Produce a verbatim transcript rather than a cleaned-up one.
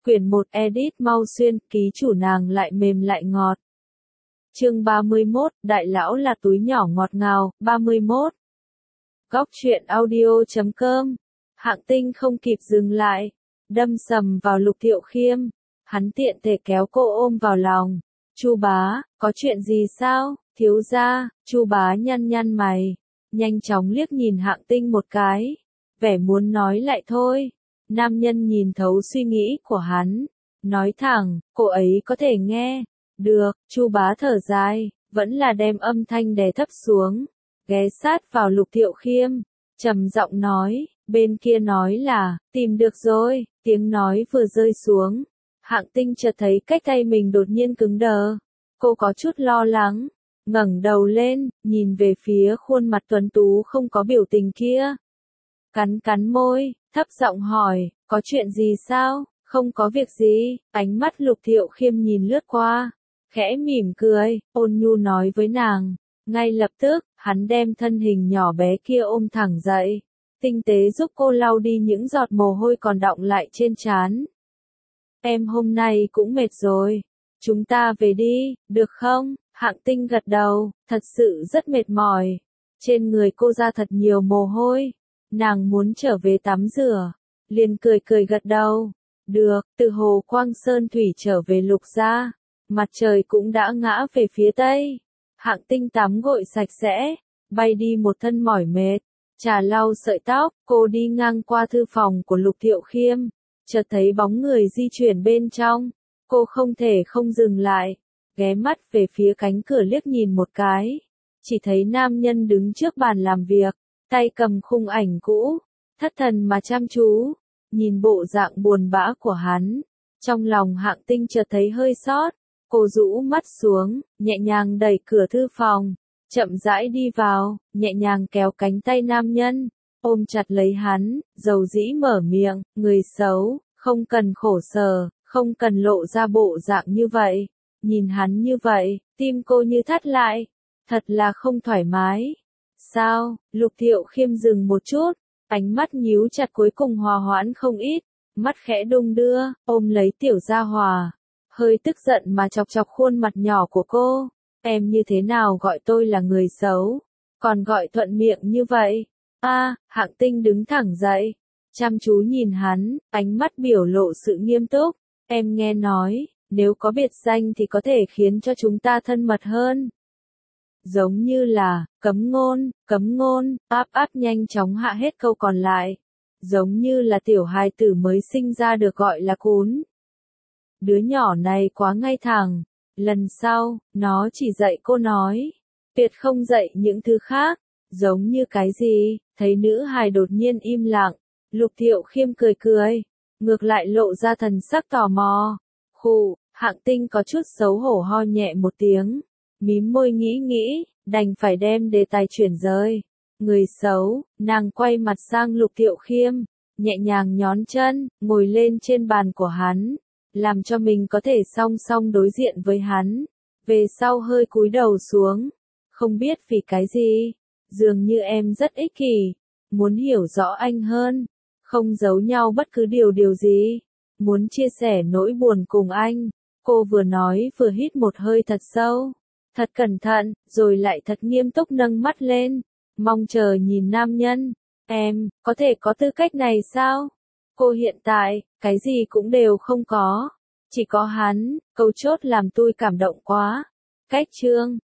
Quyển một edit mau xuyên, ký chủ nàng lại mềm lại ngọt. Chương ba mươi mốt, đại lão là túi nhỏ ngọt ngào, ba mươi mốt. Góc truyện audio chấm com. Hạng Tinh không kịp dừng lại, đâm sầm vào Lục Thiệu Khiêm, hắn tiện thể kéo cô ôm vào lòng. Chu bá, có chuyện gì sao? Thiếu gia. Chu bá nhăn nhăn mày, nhanh chóng liếc nhìn Hạng Tinh một cái, vẻ muốn nói lại thôi. Nam nhân nhìn thấu suy nghĩ của hắn, nói thẳng, cô ấy có thể nghe. Được. Chu bá thở dài, vẫn là đem âm thanh đè thấp xuống, ghé sát vào Lục Thiệu Khiêm, trầm giọng nói, bên kia nói là, tìm được rồi. Tiếng nói vừa rơi xuống, Hạng Tinh chợt thấy cách tay mình đột nhiên cứng đờ. Cô có chút lo lắng, ngẩng đầu lên, nhìn về phía khuôn mặt tuấn tú không có biểu tình kia. Cắn cắn môi, thấp giọng hỏi, có chuyện gì sao? Không có việc gì. Ánh mắt Lục Thiệu Khiêm nhìn lướt qua, khẽ mỉm cười, ôn nhu nói với nàng. Ngay lập tức, hắn đem thân hình nhỏ bé kia ôm thẳng dậy, tinh tế giúp cô lau đi những giọt mồ hôi còn đọng lại trên trán. Em hôm nay cũng mệt rồi, chúng ta về đi, được không? Hạng Tinh gật đầu, thật sự rất mệt mỏi. Trên người cô ra thật nhiều mồ hôi, nàng muốn trở về tắm rửa, liền cười cười gật đầu. Được. Từ hồ Quang Sơn Thủy trở về Lục gia, mặt trời cũng đã ngã về phía tây. Hạng Tinh tắm gội sạch sẽ, bay đi một thân mỏi mệt, trà lau sợi tóc, cô đi ngang qua thư phòng của Lục Thiệu Khiêm, chợt thấy bóng người di chuyển bên trong, cô không thể không dừng lại, ghé mắt về phía cánh cửa liếc nhìn một cái, chỉ thấy nam nhân đứng trước bàn làm việc, tay cầm khung ảnh cũ, thất thần mà chăm chú, nhìn bộ dạng buồn bã của hắn, trong lòng Hạng Tinh chợt thấy hơi xót. Cô rũ mắt xuống, nhẹ nhàng đẩy cửa thư phòng, chậm rãi đi vào, nhẹ nhàng kéo cánh tay nam nhân, ôm chặt lấy hắn, dầu dĩ mở miệng, người xấu, không cần khổ sở, không cần lộ ra bộ dạng như vậy. Nhìn hắn như vậy, tim cô như thắt lại, thật là không thoải mái. Sao? Lục Thiệu Khiêm dừng một chút, ánh mắt nhíu chặt cuối cùng hòa hoãn không ít, mắt khẽ đung đưa, ôm lấy tiểu gia hòa. Hơi tức giận mà chọc chọc khuôn mặt nhỏ của cô, em như thế nào gọi tôi là người xấu, còn gọi thuận miệng như vậy. A, à, Hạng Tinh đứng thẳng dậy, chăm chú nhìn hắn, ánh mắt biểu lộ sự nghiêm túc. Em nghe nói, nếu có biệt danh thì có thể khiến cho chúng ta thân mật hơn. Giống như là, cấm ngôn, cấm ngôn, áp áp nhanh chóng hạ hết câu còn lại. Giống như là tiểu hài tử mới sinh ra được gọi là cún. Đứa nhỏ này quá ngay thẳng, lần sau, nó chỉ dạy cô nói, tuyệt không dạy những thứ khác. Giống như cái gì? Thấy nữ hài đột nhiên im lặng, Lục Thiệu Khiêm cười cười, ngược lại lộ ra thần sắc tò mò. Khụ, Hạng Tinh có chút xấu hổ ho nhẹ một tiếng, mím môi nghĩ nghĩ, đành phải đem đề tài chuyển rời. Người xấu. Nàng quay mặt sang Lục Thiệu Khiêm, nhẹ nhàng nhón chân, ngồi lên trên bàn của hắn, làm cho mình có thể song song đối diện với hắn. Về sau hơi cúi đầu xuống, không biết vì cái gì, dường như em rất ích kỷ, muốn hiểu rõ anh hơn, không giấu nhau bất cứ điều điều gì, muốn chia sẻ nỗi buồn cùng anh. Cô vừa nói vừa hít một hơi thật sâu, thật cẩn thận, rồi lại thật nghiêm túc nâng mắt lên, mong chờ nhìn nam nhân. Em, có thể có tư cách này sao? Cô hiện tại, cái gì cũng đều không có, chỉ có hắn. Câu chốt làm tôi cảm động quá. Cách chương,